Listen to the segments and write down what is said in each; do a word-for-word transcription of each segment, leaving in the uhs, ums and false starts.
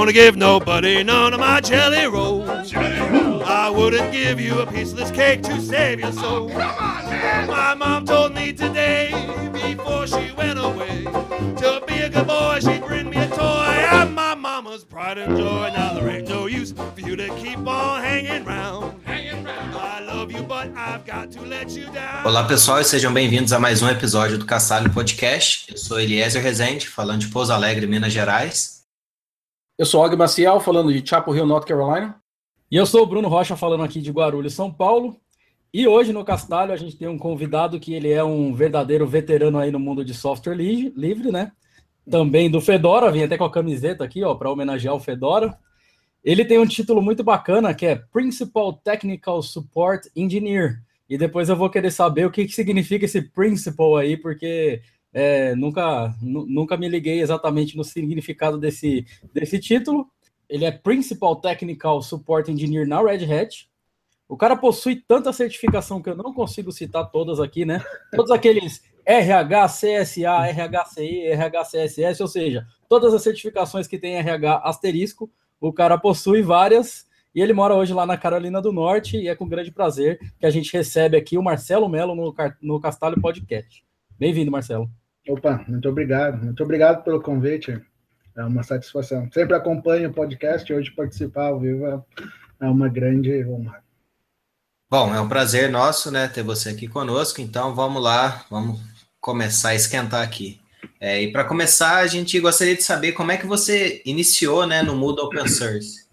gonna give nobody none of my jelly rolls. Jelly rolls. I wouldn't give you a piece of this cake to save your soul. Come on, man. My mom told me today, before she went away, to be a good boy, she'd bring me a toy. I'm my mama's pride and joy. Now there ain't no use for you to keep on hanging round. Hanging round. I love you, but I've got to let you down. Olá, pessoal, e sejam bem-vindos a mais um episódio do Castalho Podcast. Eu sou Eliezer Rezende, falando de Pouso Alegre, Minas Gerais. Eu sou Og Maciel, falando de Chapel Hill, North Carolina. E eu sou o Bruno Rocha, falando aqui de Guarulhos, São Paulo. E hoje no Castalho a gente tem um convidado que ele é um verdadeiro veterano aí no mundo de software li- livre, né? Também do Fedora, vim até com a camiseta aqui, ó, para homenagear o Fedora. Ele tem um título muito bacana que é Principal Technical Support Engineer. E depois eu vou querer saber o que, que significa esse principal aí, porque é, nunca, n- nunca me liguei exatamente no significado desse, desse título. Ele é Principal Technical Support Engineer na Red Hat. O cara possui tanta certificação que eu não consigo citar todas aqui, né? Todos aqueles R H C S A, R H C I, R H C S S, ou seja, todas as certificações que tem R H asterisco, o cara possui várias, e ele mora hoje lá na Carolina do Norte, e é com grande prazer que a gente recebe aqui o Marcelo Mello no, no Castalho Podcast. Bem-vindo, Marcelo. Opa, muito obrigado. Muito obrigado pelo convite. É uma satisfação. Sempre acompanho o podcast e hoje participar ao vivo é uma grande honra. Bom, é um prazer nosso, né, ter você aqui conosco, então vamos lá, vamos começar a esquentar aqui. É, e para começar, a gente gostaria de saber como é que você iniciou, né, no mundo open source.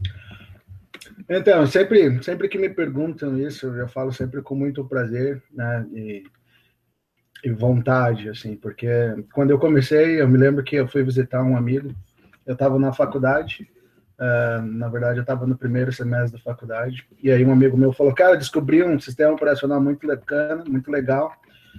Então, sempre, sempre que me perguntam isso, eu falo sempre com muito prazer, né, e, e vontade, assim, porque quando eu comecei, eu me lembro que eu fui visitar um amigo, eu estava na faculdade, uh, na verdade eu estava no primeiro semestre da faculdade, e aí um amigo meu falou, cara, descobri um sistema operacional muito bacana, muito legal,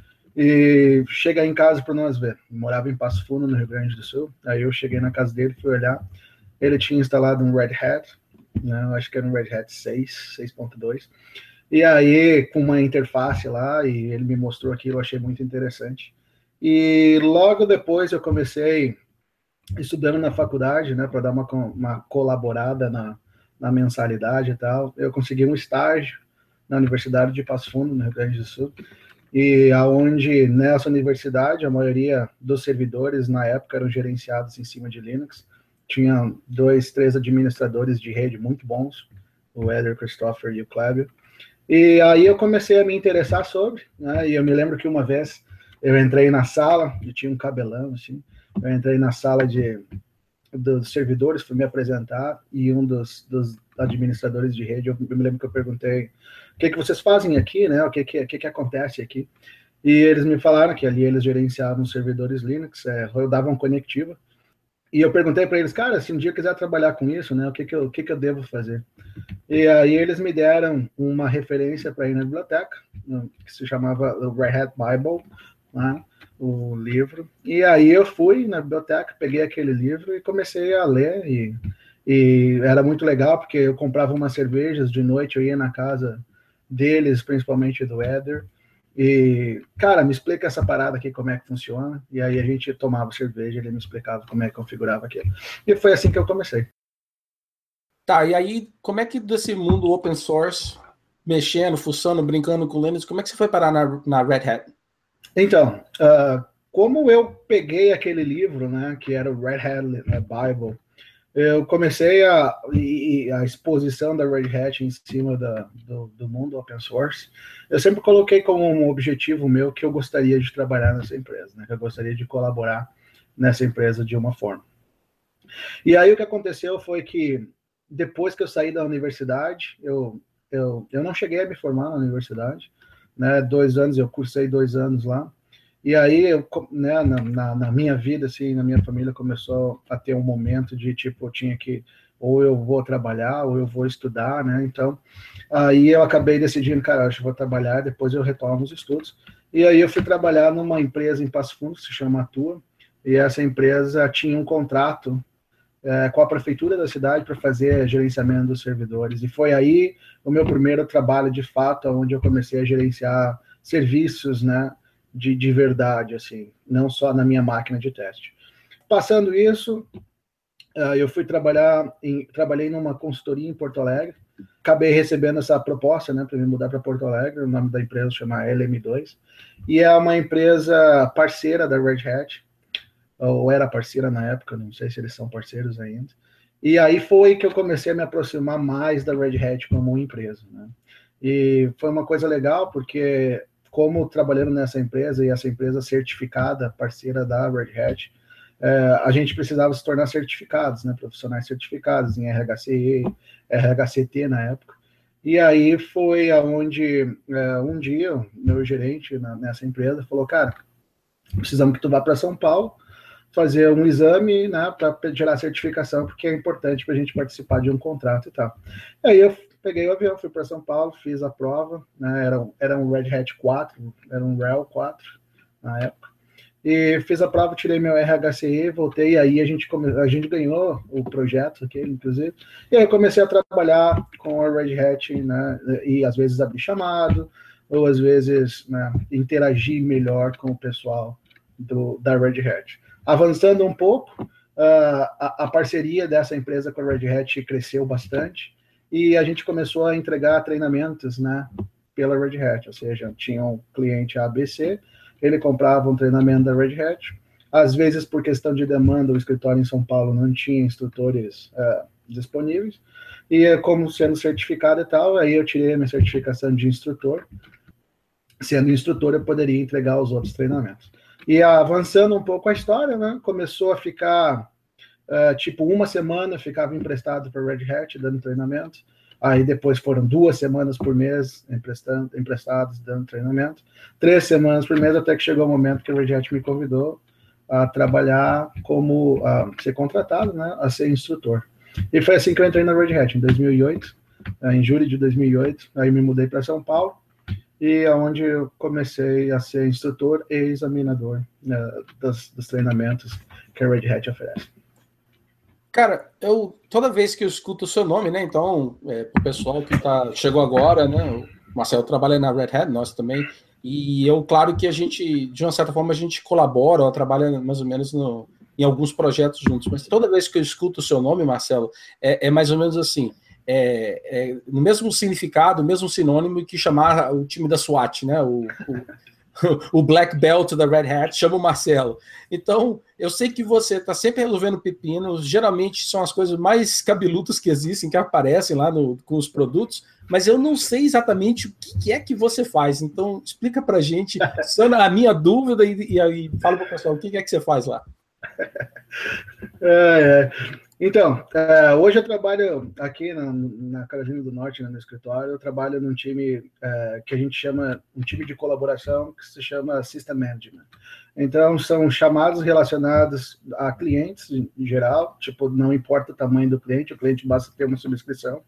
e chega aí em casa para nós ver. Eu morava em Passo Fundo, no Rio Grande do Sul, aí eu cheguei na casa dele, fui olhar, ele tinha instalado um Red Hat, né, eu acho que era um Red Hat seis, seis ponto dois, e aí com uma interface lá, e ele me mostrou aquilo, eu achei muito interessante, e logo depois eu comecei estudando na faculdade, né, para dar uma, uma colaborada na, na mensalidade e tal, eu consegui um estágio na Universidade de Passo Fundo, no Rio Grande do Sul, e aonde nessa universidade a maioria dos servidores na época eram gerenciados em cima de Linux, tinha dois, três administradores de rede muito bons, o Eder Christopher e o Clébio, e aí eu comecei a me interessar sobre, né, e eu me lembro que uma vez eu entrei na sala, e tinha um cabelão assim, eu entrei na sala de, dos servidores, fui me apresentar, e um dos, dos administradores de rede, eu, eu me lembro que eu perguntei, o que, que vocês fazem aqui, né? O que, que, que, que acontece aqui? E eles me falaram que ali eles gerenciavam servidores Linux, é, rodavam conectiva, e eu perguntei para eles, cara, se um dia eu quiser trabalhar com isso, né? O que, que, eu, o que, que eu devo fazer? E aí eles me deram uma referência para ir na biblioteca, que se chamava o Red Hat Bible, né? O livro, e aí eu fui na biblioteca, peguei aquele livro e comecei a ler, e, e era muito legal, porque eu comprava umas cervejas de noite, eu ia na casa deles, principalmente do Eder, e, cara, me explica essa parada aqui, como é que funciona, e aí a gente tomava cerveja, ele me explicava como é que configurava aquilo, e foi assim que eu comecei. Tá, e aí, como é que desse mundo open source, mexendo, fuçando, brincando com Linux, como é que você foi parar na, na Red Hat? Então, uh, como eu peguei aquele livro, né, que era o Red Hat Bible, eu comecei a, a exposição da Red Hat em cima da, do, do mundo open source. Eu sempre coloquei como um objetivo meu que eu gostaria de trabalhar nessa empresa, né, que eu gostaria de colaborar nessa empresa de uma forma. E aí o que aconteceu foi que depois que eu saí da universidade, eu, eu, eu não cheguei a me formar na universidade, né, dois anos, eu cursei dois anos lá, e aí, eu, né, na, na, na minha vida, assim, na minha família, começou a ter um momento de, tipo, eu tinha que, ou eu vou trabalhar, ou eu vou estudar, né, então, aí eu acabei decidindo, cara, acho que vou trabalhar, depois eu retomo os estudos, e aí eu fui trabalhar numa empresa em Passo Fundo, que se chama Atua, e essa empresa tinha um contrato É, com a prefeitura da cidade para fazer gerenciamento dos servidores. E foi aí o meu primeiro trabalho, de fato, onde eu comecei a gerenciar serviços, né, de, de verdade, assim, não só na minha máquina de teste. Passando isso, uh, eu fui trabalhar, em, trabalhei numa consultoria em Porto Alegre, acabei recebendo essa proposta, né, para me mudar para Porto Alegre. O nome da empresa chama L M dois, e é uma empresa parceira da Red Hat, ou era parceira na época, não sei se eles são parceiros ainda. E aí foi que eu comecei a me aproximar mais da Red Hat como empresa, né? E foi uma coisa legal, porque como trabalhando nessa empresa, e essa empresa certificada, parceira da Red Hat, é, a gente precisava se tornar certificados, né, profissionais certificados em R H C E, R H C T na época. E aí foi aonde é, um dia meu gerente na, nessa empresa falou, cara, precisamos que tu vá para São Paulo fazer um exame, né, para gerar certificação, porque é importante para a gente participar de um contrato e tal. E aí eu peguei o avião, fui para São Paulo, fiz a prova, né, era, era um Red Hat quatro, era um R E L quatro na época, e fiz a prova, tirei meu R H C E, voltei, e aí a gente, come, a gente ganhou o projeto, aqui, inclusive, e aí comecei a trabalhar com a Red Hat, né, e às vezes abrir chamado, ou às vezes, né, interagir melhor com o pessoal do, da Red Hat. Avançando um pouco, uh, a, a parceria dessa empresa com a Red Hat cresceu bastante, e a gente começou a entregar treinamentos, né, pela Red Hat, ou seja, tinha um cliente A B C, ele comprava um treinamento da Red Hat, às vezes por questão de demanda, o escritório em São Paulo não tinha instrutores uh, disponíveis, e como sendo certificado e tal, aí eu tirei a minha certificação de instrutor, sendo instrutor eu poderia entregar os outros treinamentos. E avançando um pouco a história, né, começou a ficar, uh, tipo, uma semana eu ficava emprestado para a Red Hat, dando treinamento, aí depois foram duas semanas por mês emprestando, emprestados, dando treinamento, três semanas por mês, até que chegou o momento que a Red Hat me convidou a trabalhar como, a ser contratado, né, a ser instrutor. E foi assim que eu entrei na Red Hat, em dois mil e oito, em julho de dois mil e oito, aí me mudei para São Paulo, e é onde eu comecei a ser instrutor e examinador, né, dos, dos treinamentos que a Red Hat oferece. Cara, eu toda vez que eu escuto o seu nome, né? Então, é, o pessoal que tá, chegou agora, né? O Marcelo trabalha na Red Hat, nós também, e eu, claro que a gente, de uma certa forma, a gente colabora, ou trabalha mais ou menos no, em alguns projetos juntos, mas toda vez que eu escuto o seu nome, Marcelo, é, é mais ou menos assim. É, é, no mesmo significado, mesmo sinônimo que chamar o time da SWAT, né? O, o, o Black Belt da Red Hat chama o Marcelo. Então, eu sei que você está sempre resolvendo pepinos, geralmente são as coisas mais cabeludas que existem, que aparecem lá no, com os produtos, mas eu não sei exatamente o que, que é que você faz. Então, explica para a gente, sana a minha dúvida e, e, e fala para o pessoal o que é que você faz lá. É, é. Então, uh, hoje eu trabalho aqui na, na Carolina do Norte, né, no escritório, eu trabalho num time uh, que a gente chama, um time de colaboração que se chama System Management. Então, são chamados relacionados a clientes em, em geral, tipo, não importa o tamanho do cliente, o cliente basta ter uma subscrição,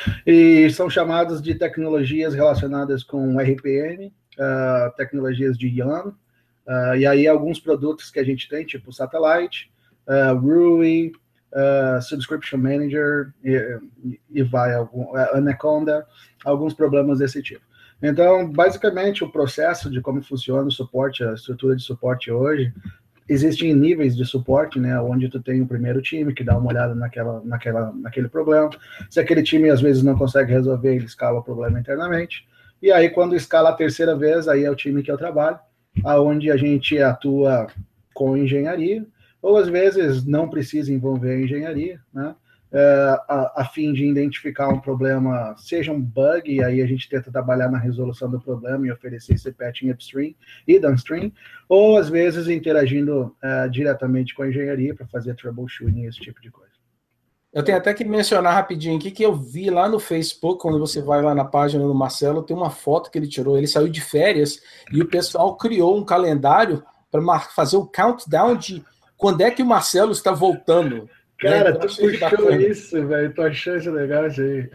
e são chamados de tecnologias relacionadas com R P M, uh, tecnologias de YAML, uh, e aí alguns produtos que a gente tem, tipo Satellite, uh, Rui, Uh, Subscription Manager e, e vai algum, uh, Anaconda, alguns problemas desse tipo. Então, basicamente, o processo de como funciona o suporte, a estrutura de suporte hoje, existem níveis de suporte, né, onde tu tem o primeiro time que dá uma olhada naquela, naquela, naquele problema. Se aquele time às vezes não consegue resolver, ele escala o problema internamente. E aí, quando escala a terceira vez, aí é o time que eu trabalho, aonde a gente atua com engenharia, ou às vezes não precisa envolver a engenharia, né, é, a, a fim de identificar um problema, seja um bug, e aí a gente tenta trabalhar na resolução do problema e oferecer esse patching upstream e downstream, ou às vezes interagindo é, diretamente com a engenharia para fazer troubleshooting e esse tipo de coisa. Eu tenho até que mencionar rapidinho aqui que eu vi lá no Facebook, quando você vai lá na página do Marcelo, tem uma foto que ele tirou, ele saiu de férias e o pessoal criou um calendário para fazer o countdown de quando é que o Marcelo está voltando? Cara, né? Tu puxou isso, velho. Tô achando isso legal, isso aí.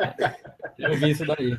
Eu vi isso daí.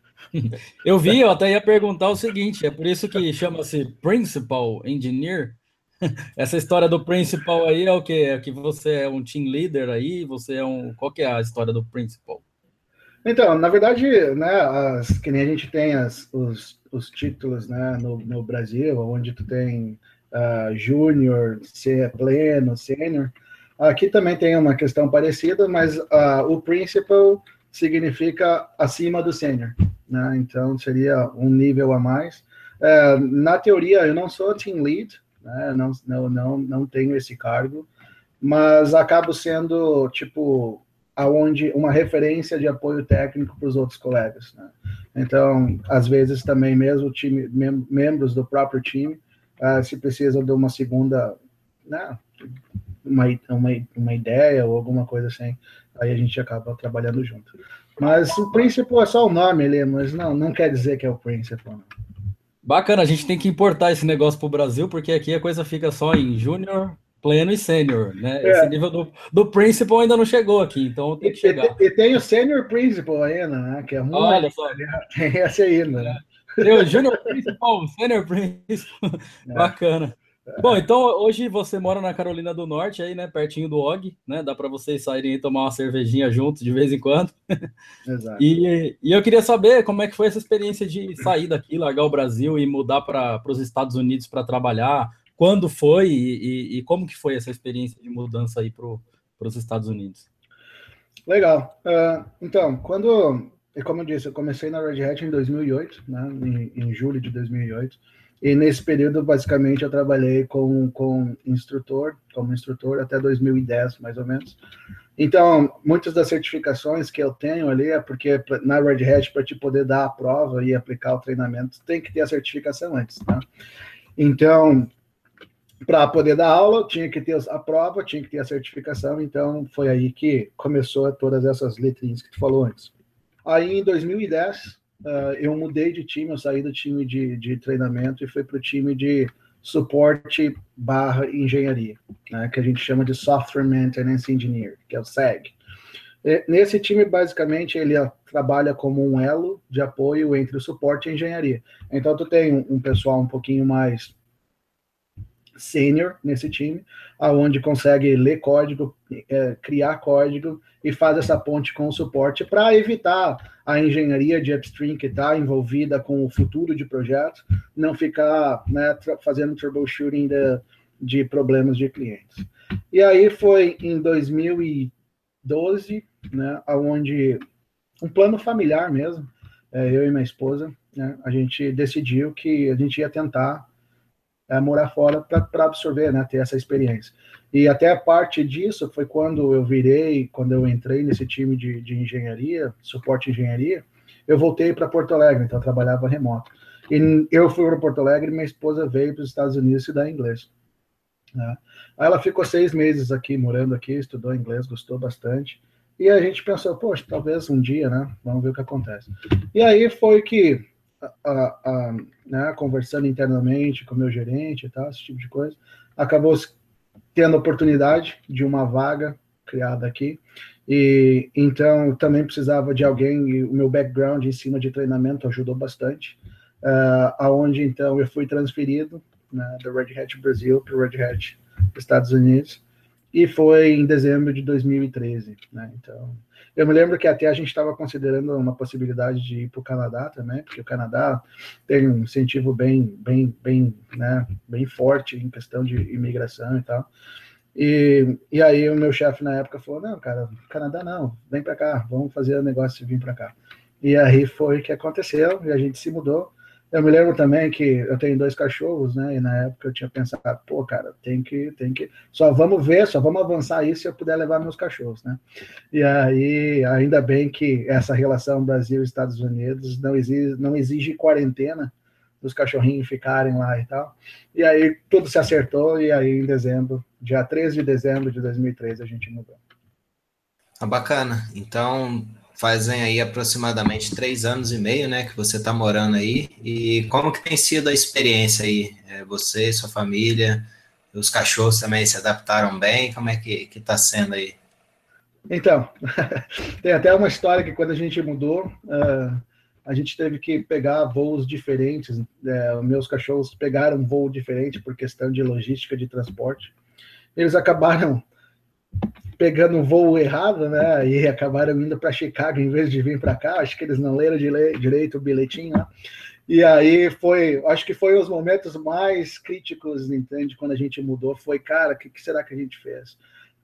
Eu vi, eu até ia perguntar o seguinte, é por isso que chama-se Principal Engineer. Essa história do Principal aí é o quê? É que você é um team leader aí, você é um... Qual que é a história do Principal? Então, na verdade, né, as, que nem a gente tem as, os, os títulos, né, no, no Brasil, onde tu tem... Uh, júnior, pleno, sênior, Aqui também tem uma questão parecida, mas uh, o principal significa acima do sênior, né? Então seria um nível a mais. Uh, na teoria, eu não sou team lead, né? não, não, não, não tenho esse cargo, mas acabo sendo, tipo, aonde uma referência de apoio técnico para os outros colegas, né? Então, às vezes também mesmo time, mem membros do próprio time, uh, se precisa de uma segunda, né, uma, uma, uma ideia ou alguma coisa assim, aí a gente acaba trabalhando junto. Mas o principal é só o nome ali, mas não, não quer dizer que é o principal. Não. Bacana, a gente tem que importar esse negócio para o Brasil, porque aqui a coisa fica só em júnior, pleno e sênior, né? É. Esse nível do, do principal ainda não chegou aqui, então tem que chegar. E, e, e tem o senior principal ainda, né? Que é muito... Olha só. Tem esse ainda, né? Tem o júnior principal, o sênior principal. É. Bacana. É. Bom, então hoje você mora na Carolina do Norte, aí, né? Pertinho do O G, né? Dá para vocês saírem e tomar uma cervejinha juntos de vez em quando. Exato. E, e eu queria saber como é que foi essa experiência de sair daqui, largar o Brasil e mudar para os Estados Unidos para trabalhar. Quando foi e, e, e como que foi essa experiência de mudança aí para os Estados Unidos? Legal. Uh, então, quando, como eu disse, eu comecei na Red Hat em dois mil e oito, né, em, em julho de dois mil e oito, e nesse período, basicamente, eu trabalhei com, com instrutor, como instrutor até dois mil e dez, mais ou menos. Então, muitas das certificações que eu tenho ali é porque na Red Hat, para te poder dar a prova e aplicar o treinamento, tem que ter a certificação antes, tá? Então, para poder dar aula, tinha que ter a prova, tinha que ter a certificação, então foi aí que começou todas essas letrinhas que tu falou antes. Aí, em dois mil e dez, uh, eu mudei de time, eu saí do time de, de treinamento e fui para o time de suporte barra engenharia, né, que a gente chama de Software Maintenance Engineer, que é o S E G. E, nesse time, basicamente, ele trabalha como um elo de apoio entre o suporte e a engenharia. Então, tu tem um, um pessoal um pouquinho mais sênior nesse time, aonde consegue ler código, é, criar código e faz essa ponte com o suporte para evitar a engenharia de upstream que está envolvida com o futuro de projetos, não ficar, né, fazendo troubleshooting de, de problemas de clientes. E aí foi em dois mil e doze, né, aonde um plano familiar mesmo, é, eu e minha esposa, né, a gente decidiu que a gente ia tentar É, morar fora para absorver, né, ter essa experiência. E até a parte disso foi quando eu virei, quando eu entrei nesse time de, de engenharia, suporte engenharia, eu voltei para Porto Alegre, então eu trabalhava remoto. E eu fui para Porto Alegre e minha esposa veio para os Estados Unidos estudar inglês. Né? Aí ela ficou seis meses aqui, morando aqui, estudou inglês, gostou bastante. E a gente pensou, poxa, talvez um dia, né, vamos ver o que acontece. E aí foi que A, a, né, conversando internamente com o meu gerente e tal, esse tipo de coisa, acabou tendo a oportunidade de uma vaga criada aqui, e então também precisava de alguém, e o meu background em cima de treinamento ajudou bastante, uh, aonde então eu fui transferido, né, da Red Hat Brasil para o Red Hat Estados Unidos, e foi em dezembro de dois mil e treze, né, então... Eu me lembro que até a gente estava considerando uma possibilidade de ir para o Canadá também, porque o Canadá tem um incentivo bem, bem, bem, né, bem forte em questão de imigração e tal. E, e aí o meu chefe na época falou, não, cara, Canadá não, vem para cá, vamos fazer o negócio de vir para cá. E aí foi que aconteceu, e a gente se mudou. Eu me lembro também que eu tenho dois cachorros, né? E na época eu tinha pensado, pô, cara, tem que, tem que, só vamos ver, só vamos avançar isso se eu puder levar meus cachorros, né? E aí, ainda bem que essa relação Brasil e Estados Unidos não exige, não exige quarentena dos cachorrinhos ficarem lá e tal. E aí tudo se acertou, e aí em dezembro, dia treze de dezembro de dois mil e treze, a gente mudou. Ah, bacana. Então... Fazem aí aproximadamente três anos e meio, né, que você está morando aí. E como que tem sido a experiência aí? É, você, sua família, os cachorros também se adaptaram bem? Como é que que está sendo aí? Então, tem até uma história que quando a gente mudou, uh, a gente teve que pegar voos diferentes. Uh, meus cachorros pegaram um voo diferente por questão de logística de transporte. Eles acabaram pegando um voo errado, né, e acabaram indo para Chicago em vez de vir para cá. Acho que eles não leram direito o bilhetinho, né? E aí foi, acho que foi os momentos mais críticos, entende, quando a gente mudou, foi, cara, o que, que será que a gente fez?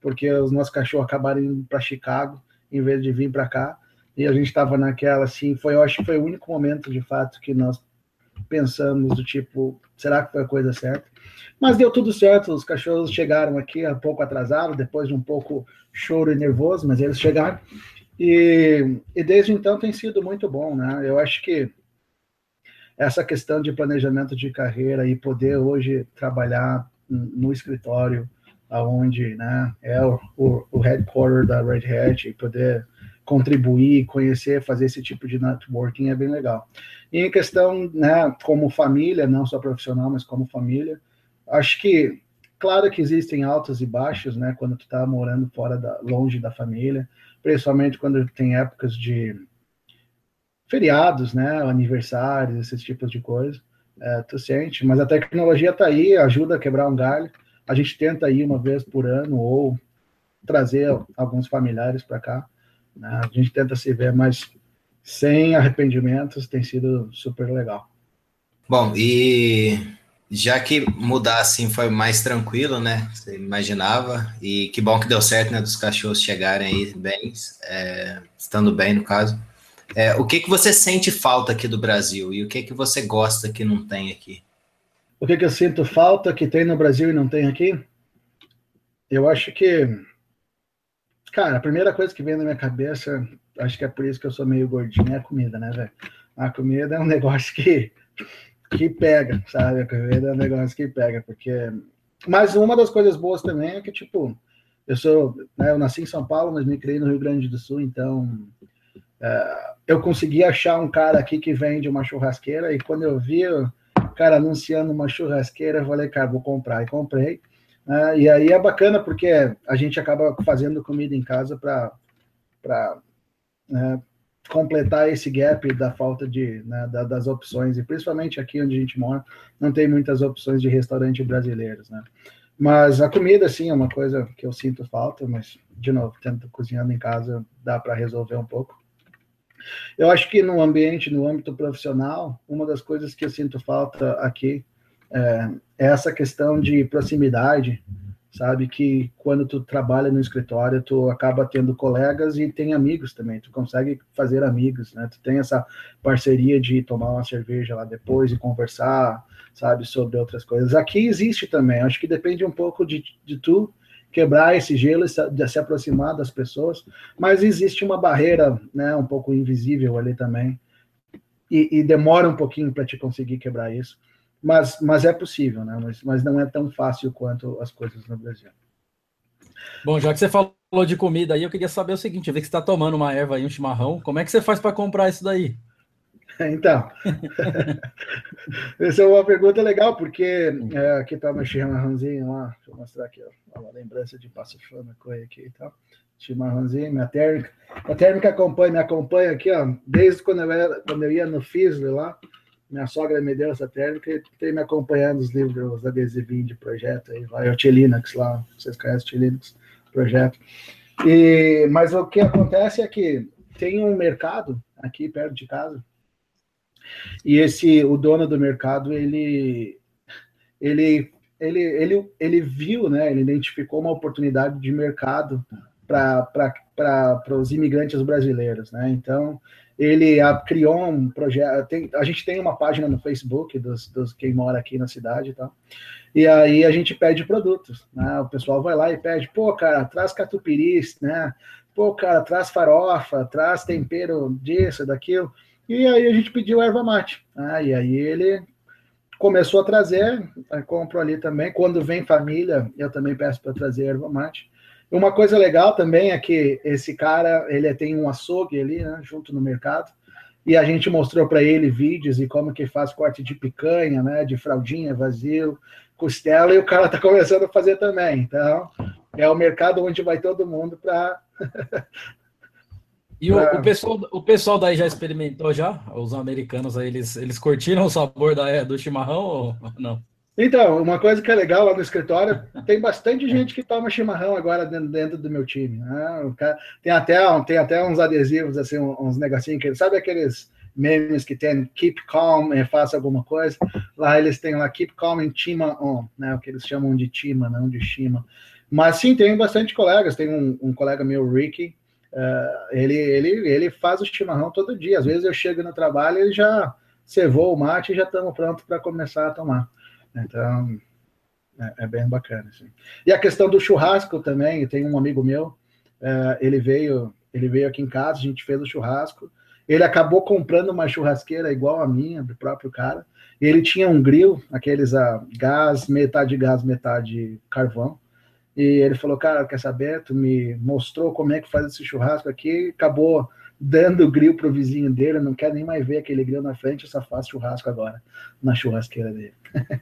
porque os nossos cachorros acabaram indo para Chicago, em vez de vir para cá, e a gente estava naquela, assim, foi, eu acho que foi o único momento, de fato, que nós pensamos do tipo, será que foi a coisa certa? Mas deu tudo certo, os cachorros chegaram aqui um pouco atrasados, depois de um pouco choro e nervoso, mas eles chegaram, e, e desde então tem sido muito bom, né? Eu acho que essa questão de planejamento de carreira e poder hoje trabalhar no escritório, aonde, né, é o, o, o headquarter da Red Hat, e poder contribuir, conhecer, fazer esse tipo de networking é bem legal. E em questão, né, como família, não só profissional, mas como família, acho que, claro que existem altos e baixos, né, quando tu tá morando fora, da, longe da família, principalmente quando tem épocas de feriados, né, aniversários, esses tipos de coisa, é, tu sente, mas a tecnologia tá aí, ajuda a quebrar um galho, a gente tenta ir uma vez por ano, ou trazer alguns familiares para cá, né, a gente tenta se ver, mas sem arrependimentos, tem sido super legal. Bom, e já que mudar assim foi mais tranquilo, né, você imaginava, e que bom que deu certo, né, dos cachorros chegarem aí bem, é, estando bem no caso. É, o que que você sente falta aqui do Brasil e o que que você gosta que não tem aqui? O que que eu sinto falta que tem no Brasil e não tem aqui? Eu acho que, cara, a primeira coisa que vem na minha cabeça, acho que é por isso que eu sou meio gordinho, é a comida, né, velho? A comida é um negócio que, que pega, sabe? A comida é um negócio que pega, porque... Mas uma das coisas boas também é que, tipo, eu sou, né, eu nasci em São Paulo, mas me criei no Rio Grande do Sul, então... Uh, eu consegui achar um cara aqui que vende uma churrasqueira, e quando eu vi o cara anunciando uma churrasqueira, eu falei, cara, vou comprar, e comprei. Uh, e aí é bacana porque a gente acaba fazendo comida em casa para uh, completar esse gap da falta de, né, da, das opções, e principalmente aqui onde a gente mora, não tem muitas opções de restaurante brasileiros, né? Mas a comida, sim, é uma coisa que eu sinto falta, mas, de novo, tento cozinhando em casa, dá para resolver um pouco. Eu acho que no ambiente, no âmbito profissional, uma das coisas que eu sinto falta aqui é, é essa questão de proximidade, sabe? Que quando tu trabalha no escritório, tu acaba tendo colegas e tem amigos também, tu consegue fazer amigos, né? Tu tem essa parceria de tomar uma cerveja lá depois e conversar, sabe? Sobre outras coisas. Aqui existe também, acho que depende um pouco de, de tu quebrar esse gelo, de se aproximar das pessoas, mas existe uma barreira, né, um pouco invisível ali também, e, e demora um pouquinho para te conseguir quebrar isso, mas, mas é possível, né, mas, mas não é tão fácil quanto as coisas no Brasil. Bom, já que você falou de comida aí, eu queria saber o seguinte, eu vi que você está tomando uma erva aí, um chimarrão, como é que você faz para comprar isso daí? Então, essa é uma pergunta legal, porque é, aqui tá meu chimarrãozinho lá, deixa eu mostrar aqui, ó, uma lembrança de Passo Fundo, coisa aqui e tal, chimarrãozinho, minha térmica, a térmica acompanha, me acompanha aqui, ó, desde quando eu, era, quando eu ia no Fisley lá, minha sogra me deu essa térmica e tem me acompanhando os livros, os adesivinhos de projeto aí, vai, o T-Linux lá, vocês conhecem o T-Linux, projeto, e, mas o que acontece é que tem um mercado aqui perto de casa, e esse, o dono do mercado, ele, ele, ele, ele, ele viu, né, ele identificou uma oportunidade de mercado para os imigrantes brasileiros, né, então ele a, criou um projeto, tem, a gente tem uma página no Facebook dos, dos quem mora aqui na cidade e tal, e aí a gente pede produtos, né, o pessoal vai lá e pede, pô, cara, traz catupiry, né, pô, cara, traz farofa, traz tempero disso, daquilo. E aí a gente pediu erva mate. Ah, e aí ele começou a trazer, compro ali também. Quando vem família, eu também peço para trazer erva mate. Uma coisa legal também é que esse cara, ele tem um açougue ali, né, junto no mercado. E a gente mostrou para ele vídeos e como que faz corte de picanha, né, de fraldinha, vazio, costela, e o cara tá começando a fazer também. Então, é o mercado onde vai todo mundo para... E o, o, pessoal, o pessoal daí já experimentou já? Os americanos aí, eles, eles curtiram o sabor da, do chimarrão ou não? Então, uma coisa que é legal lá no escritório, tem bastante gente que toma chimarrão agora dentro, dentro do meu time. Né? O cara, tem, até, tem até uns adesivos, assim, uns negocinhos, que, sabe aqueles memes que tem keep calm e faça alguma coisa? Lá eles têm lá keep calm and chima on, né? O que eles chamam de chima, não de chima. Mas sim, tem bastante colegas. Tem um, um colega meu, Ricky, uh, ele, ele, ele faz o chimarrão todo dia. Às vezes eu chego no trabalho e ele já cevou o mate e já estamos prontos para começar a tomar. Então, é, é bem bacana. Assim. E a questão do churrasco também, tem um amigo meu, uh, ele veio, ele veio aqui em casa, a gente fez o churrasco. Ele acabou comprando uma churrasqueira igual a minha, do próprio cara. E ele tinha um grill, aqueles a gás, metade gás, metade carvão. E ele falou, cara, quer saber? Tu me mostrou como é que faz esse churrasco aqui. Acabou dando o grill pro vizinho dele. Não quer nem mais ver aquele grill na frente. Só faz churrasco agora na churrasqueira dele.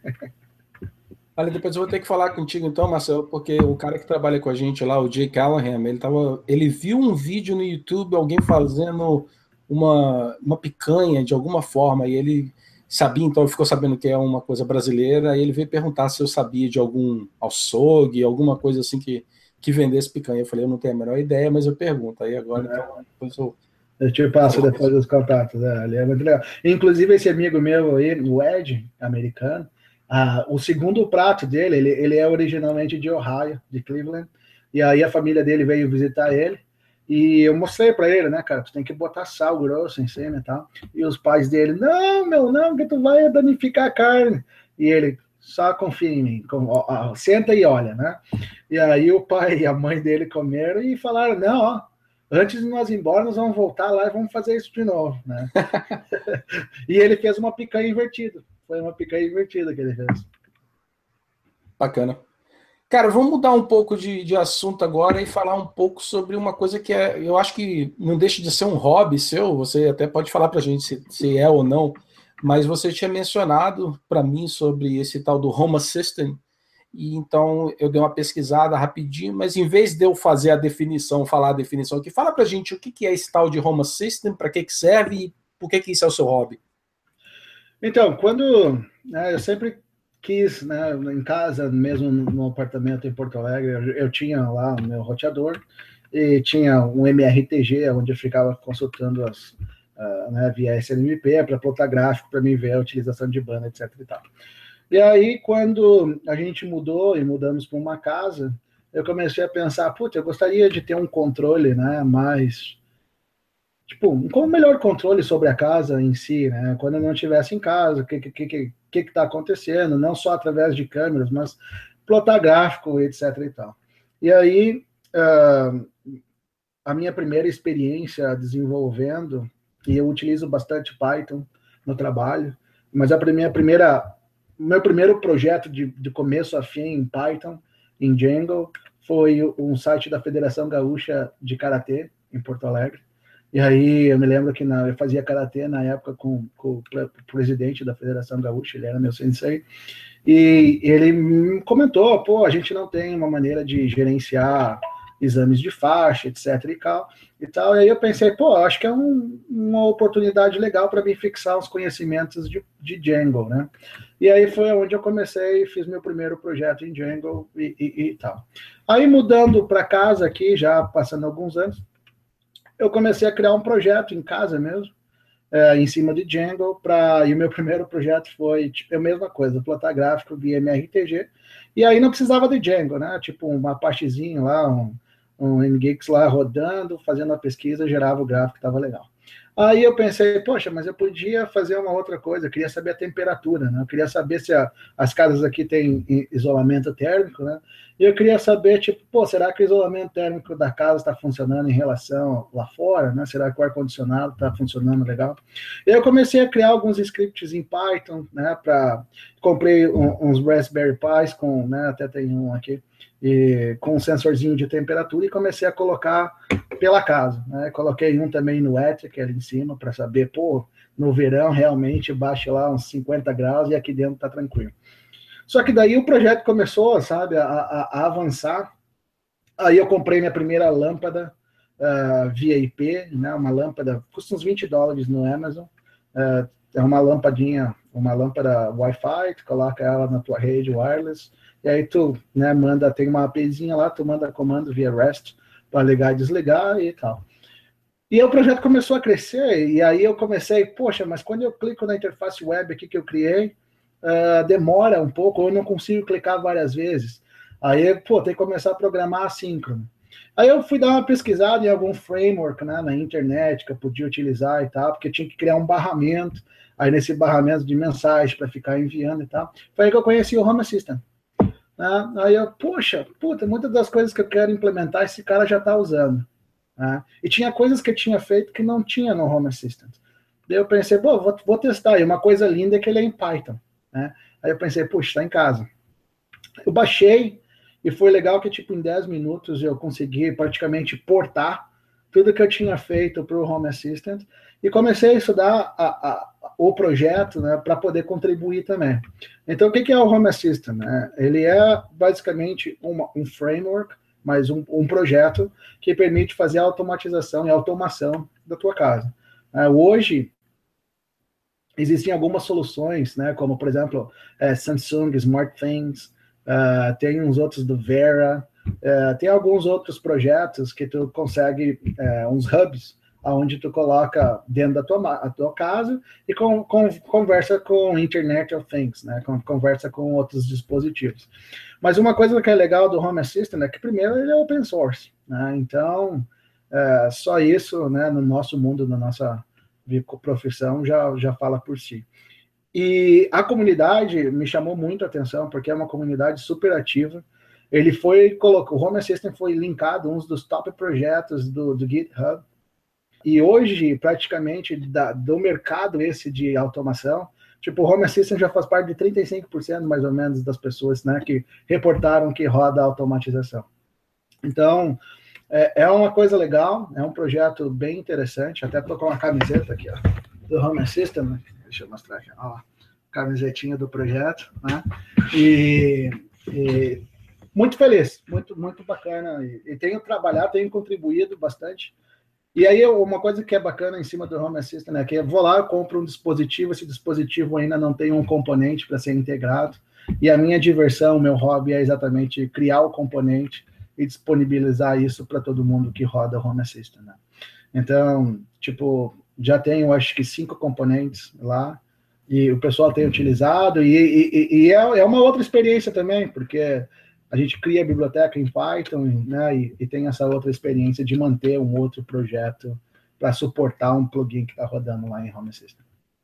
Olha, depois eu vou ter que falar contigo então, Marcelo, porque o cara que trabalha com a gente lá, o Jay Callahan, ele, tava, ele viu um vídeo no YouTube, alguém fazendo uma, uma picanha de alguma forma, e ele sabia, então ele ficou sabendo que é uma coisa brasileira, e ele veio perguntar se eu sabia de algum açougue, alguma coisa assim que, que vendesse picanha. Eu falei, eu não tenho a menor ideia, mas eu pergunto. Aí agora, é. então, depois eu... Eu te passo depois os contatos, né? Ali é muito legal. Inclusive, esse amigo meu aí, o Ed, americano, ah, o segundo prato dele, ele, ele é originalmente de Ohio, de Cleveland, e aí a família dele veio visitar ele, e eu mostrei para ele, né, cara, tu tem que botar sal grosso em cima e tal. E os pais dele, não, meu, não, que tu vai danificar a carne. E ele, só confia em mim, com, ó, ó, senta e olha, né? E aí o pai e a mãe dele comeram e falaram, não, ó, antes de nós ir embora, nós vamos voltar lá e vamos fazer isso de novo, né? E ele fez uma picanha invertida. Foi uma picanha invertida que ele fez. Bacana. Cara, vamos mudar um pouco de, de assunto agora e falar um pouco sobre uma coisa que é, eu acho que não deixa de ser um hobby seu, você até pode falar pra gente se, se é ou não, mas você tinha mencionado para mim sobre esse tal do Home Assistant, e então eu dei uma pesquisada rapidinho, mas em vez de eu fazer a definição, falar a definição aqui, fala pra gente o que, que é esse tal de Home Assistant, para que, que serve e por que, que isso é o seu hobby. Então, quando né, eu sempre quis, né, em casa, mesmo no apartamento em Porto Alegre, eu, eu tinha lá o meu roteador e tinha um M R T G, onde eu ficava consultando as, uh, né, via S N M P para plotar gráfico, para mim ver a utilização de banda, etc e tal. E aí, quando a gente mudou e mudamos para uma casa, eu comecei a pensar, putz, eu gostaria de ter um controle, né, mais... Tipo, um melhor controle sobre a casa em si, né? Quando eu não estivesse em casa, o que que que que está acontecendo, não só através de câmeras, mas plotar gráfico, etc e tal. E aí, uh, a minha primeira experiência desenvolvendo, e eu utilizo bastante Python no trabalho, mas a minha primeira, meu primeiro projeto de, de começo a fim em Python, em Django, foi um site da Federação Gaúcha de Karatê, em Porto Alegre. E aí eu me lembro que na, eu fazia karatê na época com, com o presidente da Federação Gaúcha, ele era meu sensei, e ele me comentou, pô, a gente não tem uma maneira de gerenciar exames de faixa, etc e tal, e tal. E aí eu pensei, pô, acho que é um, uma oportunidade legal para mim fixar os conhecimentos de, de Django, né? E aí foi onde eu comecei, fiz meu primeiro projeto em Django e, e, e tal. Aí mudando para casa aqui, já passando alguns anos, eu comecei a criar um projeto em casa mesmo, é, em cima de Django, pra, e o meu primeiro projeto foi tipo, a mesma coisa, plotar gráfico via M R T G, e aí não precisava de Django, né? Tipo uma partezinha lá, um, um N G I X lá rodando, fazendo a pesquisa, gerava o gráfico, estava legal. Aí eu pensei, poxa, mas eu podia fazer uma outra coisa, eu queria saber a temperatura, né? Eu queria saber se a, as casas aqui têm isolamento térmico, né? E eu queria saber, tipo, pô, será que o isolamento térmico da casa está funcionando em relação lá fora, né? Será que o ar-condicionado está funcionando legal? E aí eu comecei a criar alguns scripts em Python, né? Pra, comprei um, uns Raspberry Pis com, né? Até tem um aqui, e com um sensorzinho de temperatura e comecei a colocar pela casa, né? Coloquei um também no Ether, ali em cima, para saber, pô, no verão realmente baixa lá uns cinquenta graus e aqui dentro tá tranquilo. Só que daí o projeto começou, sabe, a, a, a avançar. Aí eu comprei minha primeira lâmpada uh, via I P, né? Uma lâmpada, custa uns vinte dólares no Amazon. Uh, é uma lampadinha, uma lâmpada Wi-Fi, tu coloca ela na tua rede wireless, e aí tu, né, manda, tem uma APIzinha lá, tu manda comando via REST para ligar e desligar e tal. E aí o projeto começou a crescer, e aí eu comecei, poxa, mas quando eu clico na interface web aqui que eu criei, uh, demora um pouco, eu não consigo clicar várias vezes. Aí, pô, tem que começar a programar assíncrono. Aí eu fui dar uma pesquisada em algum framework, né, na internet que eu podia utilizar e tal, porque tinha que criar um barramento, aí nesse barramento de mensagem para ficar enviando e tal. Foi aí que eu conheci o Home Assistant. Né? Aí eu, poxa, puta, muitas das coisas que eu quero implementar, esse cara já está usando. Né? E tinha coisas que eu tinha feito que não tinha no Home Assistant. Daí eu pensei, pô, vou, vou testar. E uma coisa linda é que ele é em Python. Né? Aí eu pensei, puxa, está em casa. Eu baixei, e foi legal que, tipo, em dez minutos eu consegui praticamente portar tudo que eu tinha feito para o Home Assistant e comecei a estudar a, a, o projeto, né, para poder contribuir também. Então, o que, que é o Home Assistant? Né? Ele é basicamente uma, um framework, mas um, um projeto que permite fazer a automatização e automação da tua casa. Uh, hoje, existem algumas soluções, né, como, por exemplo, é, Samsung SmartThings, Uh, tem uns outros do Vera, uh, tem alguns outros projetos que tu consegue, uh, uns hubs, onde tu coloca dentro da tua, a tua casa e com, com, conversa com Internet of Things, né? Com, conversa com outros dispositivos. Mas uma coisa que é legal do Home Assistant é que, primeiro, ele é open source, né? Então, uh, só isso, né, no nosso mundo, na nossa profissão, já, já fala por si. E a comunidade me chamou muito a atenção, porque é uma comunidade super ativa. Ele foi, colocou, o Home Assistant foi linkado a um dos top projetos do, do GitHub. E hoje, praticamente, da, do mercado esse de automação, tipo, o Home Assistant já faz parte de trinta e cinco por cento, mais ou menos, das pessoas, né, que reportaram que roda a automatização. Então, é, é uma coisa legal, é um projeto bem interessante. Até tô com uma camiseta aqui, ó, do Home Assistant, né? Deixa eu mostrar aqui, ó, camisetinha do projeto, né? E, e muito feliz, muito, muito bacana. E, e tenho trabalhado, tenho contribuído bastante. E aí, uma coisa que é bacana em cima do Home Assistant, né? Que eu vou lá, eu compro um dispositivo, esse dispositivo ainda não tem um componente para ser integrado. E a minha diversão, o meu hobby é exatamente criar o componente e disponibilizar isso para todo mundo que roda o Home Assistant, né? Então, tipo, já tenho, acho que, cinco componentes lá, e o pessoal tem utilizado, e, e, e é, é uma outra experiência também, porque a gente cria a biblioteca em Python, né, e, e tem essa outra experiência de manter um outro projeto para suportar um plugin que está rodando lá em Home Assistant.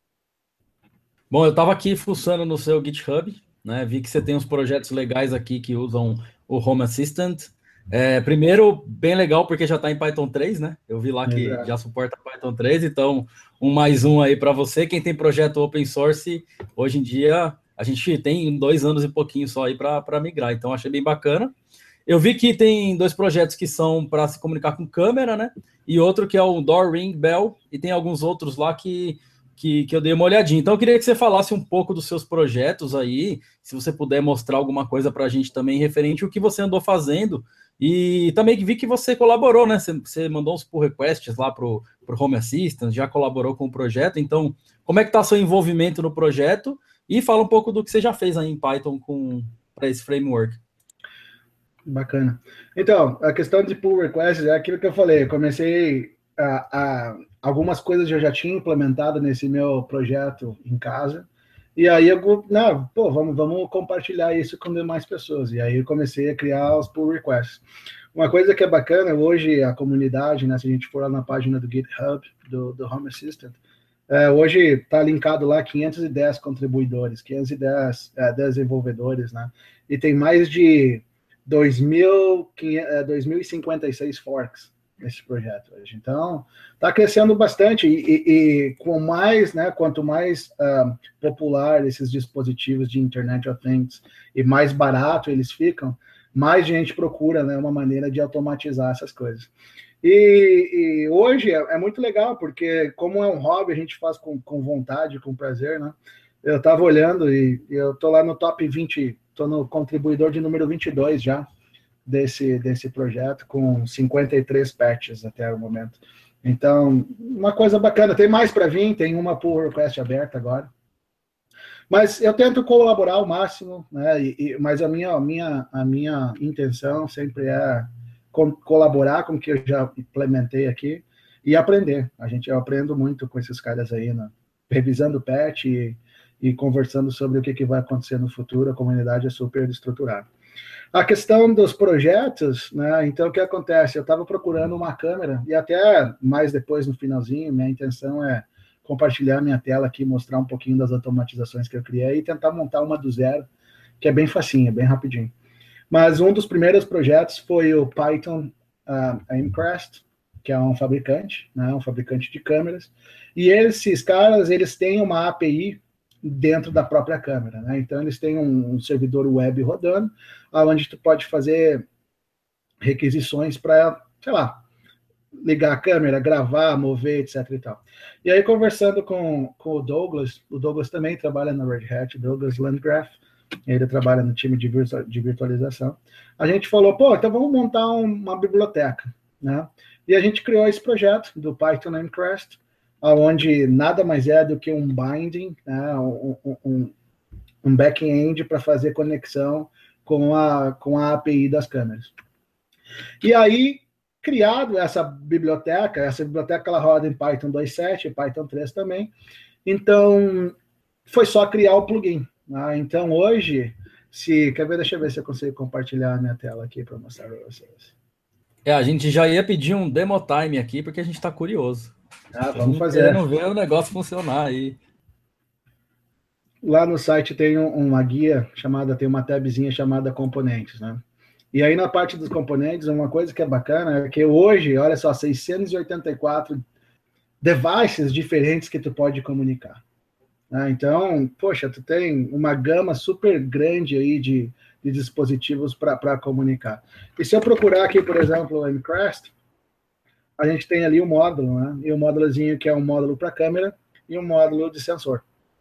Bom, eu estava aqui fuçando no seu GitHub, né, vi que você tem uns projetos legais aqui que usam o Home Assistant. É, primeiro, bem legal, porque já está em Python três, né? Eu vi lá que é. já suporta Python três, então um mais um aí para você. Quem tem projeto open source, hoje em dia, a gente tem dois anos e pouquinho só aí para migrar, então achei bem bacana. Eu vi que tem dois projetos que são para se comunicar com câmera, né? E outro que é o Door Ring Bell, e tem alguns outros lá que, que, que eu dei uma olhadinha. Então eu queria que você falasse um pouco dos seus projetos aí, se você puder mostrar alguma coisa para a gente também referente ao que você andou fazendo. E também vi que você colaborou, né? Você, você mandou uns pull requests lá para o Home Assistant, já colaborou com o projeto. Então, como é que está seu envolvimento no projeto? E fala um pouco do que você já fez aí em Python para esse framework. Bacana. Então, a questão de pull requests é aquilo que eu falei. Eu comecei a, a algumas coisas eu já tinha implementado nesse meu projeto em casa. E aí eu, não, pô, vamos, vamos compartilhar isso com demais pessoas. E aí eu comecei a criar os pull requests. Uma coisa que é bacana, hoje a comunidade, né, se a gente for lá na página do GitHub, do, do Home Assistant, é, hoje está linkado lá quinhentos e dez contribuidores, quinhentos e dez é, desenvolvedores, né? E tem mais de dois mil e cinquenta e seis forks nesse projeto hoje. Então, está crescendo bastante e, e, e com mais, né, quanto mais uh, popular esses dispositivos de Internet of Things e mais barato eles ficam, mais gente procura, né, uma maneira de automatizar essas coisas. E, e hoje é, é muito legal, porque como é um hobby, a gente faz com, com vontade, com prazer, né? Eu estava olhando e, e eu estou lá no top vinte, estou no contribuidor de número vinte e dois já, desse, desse projeto, com cinquenta e três patches até o momento. Então, uma coisa bacana. Tem mais para vir, tem uma pull request aberta agora. Mas eu tento colaborar ao máximo, né? E, e, mas a minha, a, minha, a minha intenção sempre é com, colaborar com o que eu já implementei aqui e aprender. A gente, eu aprendo muito com esses caras aí, né? Revisando o patch e, e conversando sobre o que, que vai acontecer no futuro. A comunidade é super estruturada. A questão dos projetos, né? Então, o que acontece? Eu estava procurando uma câmera, e até mais depois, no finalzinho, minha intenção é compartilhar minha tela aqui, mostrar um pouquinho das automatizações que eu criei e tentar montar uma do zero, que é bem facinho, bem rapidinho. Mas um dos primeiros projetos foi o Python uh, Aimcrest, que é um fabricante, né? Um fabricante de câmeras, e esses caras, eles têm uma A P I dentro da própria câmera, né? Então, eles têm um, um servidor web rodando, onde tu pode fazer requisições para, sei lá, ligar a câmera, gravar, mover, etc e tal. E aí, conversando com, com o Douglas, o Douglas também trabalha na Red Hat, Douglas Landgraf, ele trabalha no time de, virtu de virtualização, a gente falou, pô, então vamos montar um, uma biblioteca, né? E a gente criou esse projeto do Python Aimcrest, onde nada mais é do que um binding, né, um, um, um back-end para fazer conexão com a, com a A P I das câmeras. E aí, criado essa biblioteca, essa biblioteca ela roda em Python dois ponto sete, Python três também, então foi só criar o plugin. Né? Então hoje, se quer ver, deixa eu ver se eu consigo compartilhar a minha tela aqui para mostrar para vocês. É, a gente já ia pedir um demo time aqui, porque a gente está curioso. Ah, vamos fazer. Querendo ver o negócio funcionar aí. Lá no site tem uma guia chamada, tem uma tabzinha chamada componentes, né? E aí na parte dos componentes, uma coisa que é bacana é que hoje, olha só, seiscentos e oitenta e quatro devices diferentes que tu pode comunicar. Né? Então, poxa, tu tem uma gama super grande aí de, de dispositivos para comunicar. E se eu procurar aqui, por exemplo, o Aimcrest, a gente tem ali o módulo, né? E o módulozinho que é um módulo para câmera e um módulo de sensor.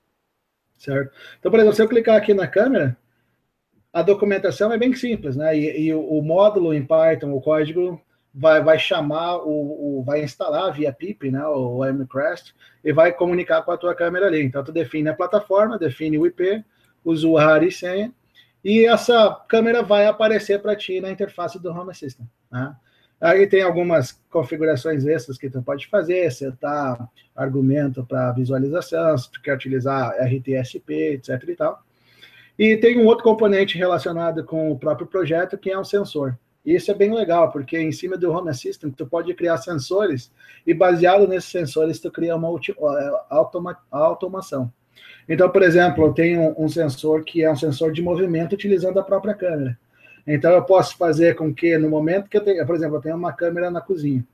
Certo? Então, por exemplo, se eu clicar aqui na câmera, a documentação é bem simples, né? E, e o, o módulo em Python, o código, vai, vai chamar, o, o, vai instalar via pip, né? O Aimcrest, e vai comunicar com a tua câmera ali. Então, tu define a plataforma, define o I P, usuário e senha, e essa câmera vai aparecer para ti na interface do Home Assistant, né? Aí tem algumas configurações extras que tu pode fazer, setar argumento para visualização, se tu quer utilizar R T S P, etc e tal. E tem um outro componente relacionado com o próprio projeto, que é um sensor. E isso é bem legal, porque em cima do Home Assistant, tu pode criar sensores, e baseado nesses sensores, tu cria uma automa automação. Então, por exemplo, eu tenho um sensor que é um sensor de movimento utilizando a própria câmera. Então, eu posso fazer com que, no momento que eu tenho, por exemplo, eu tenho uma câmera na cozinha.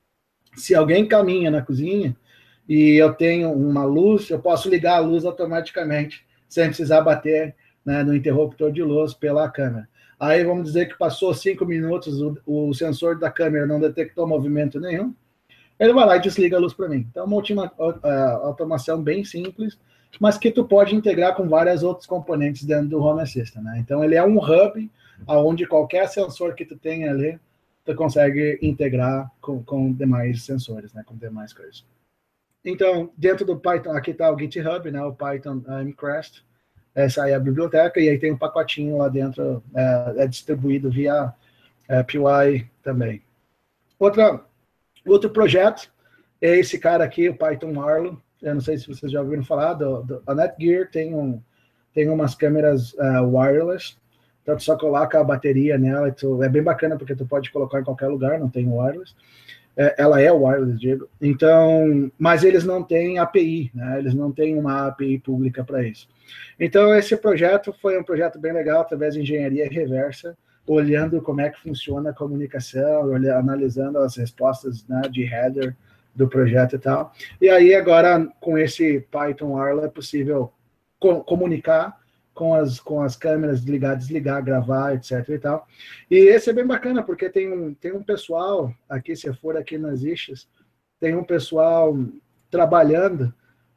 Se alguém caminha na cozinha e eu tenho uma luz, eu posso ligar a luz automaticamente, sem precisar bater, né, no interruptor de luz pela câmera. Aí, vamos dizer que passou cinco minutos, o, o sensor da câmera não detectou movimento nenhum, ele vai lá e desliga a luz para mim. Então, uma última uh, automação bem simples, mas que tu pode integrar com vários outros componentes dentro do Home Assistant, né? Então, ele é um hub onde qualquer sensor que tu tenha ali, tu consegue integrar com, com demais sensores, né, com demais coisas. Então, dentro do Python, aqui está o GitHub, né, o Python Aimcrest, essa aí é a biblioteca, e aí tem um pacotinho lá dentro, é, é distribuído via é, P Y também. Outra, outro projeto é esse cara aqui, o Python Arlo. Eu não sei se vocês já ouviram falar, do, do, a Netgear tem, um, tem umas câmeras uh, wireless, então tu só coloca a bateria nela, tu, é bem bacana porque tu pode colocar em qualquer lugar, não tem wireless, é, ela é wireless, digo, então, mas eles não têm A P I, né? Eles não têm uma A P I pública para isso. Então esse projeto foi um projeto bem legal, através de engenharia reversa, olhando como é que funciona a comunicação, olhando, analisando as respostas, né, de header do projeto e tal, e aí agora com esse Python Arlo é possível co comunicar com as, com as câmeras, ligar, desligar, gravar, etc e tal. E esse é bem bacana, porque tem um, tem um pessoal, aqui, se for aqui nas issues, tem um pessoal trabalhando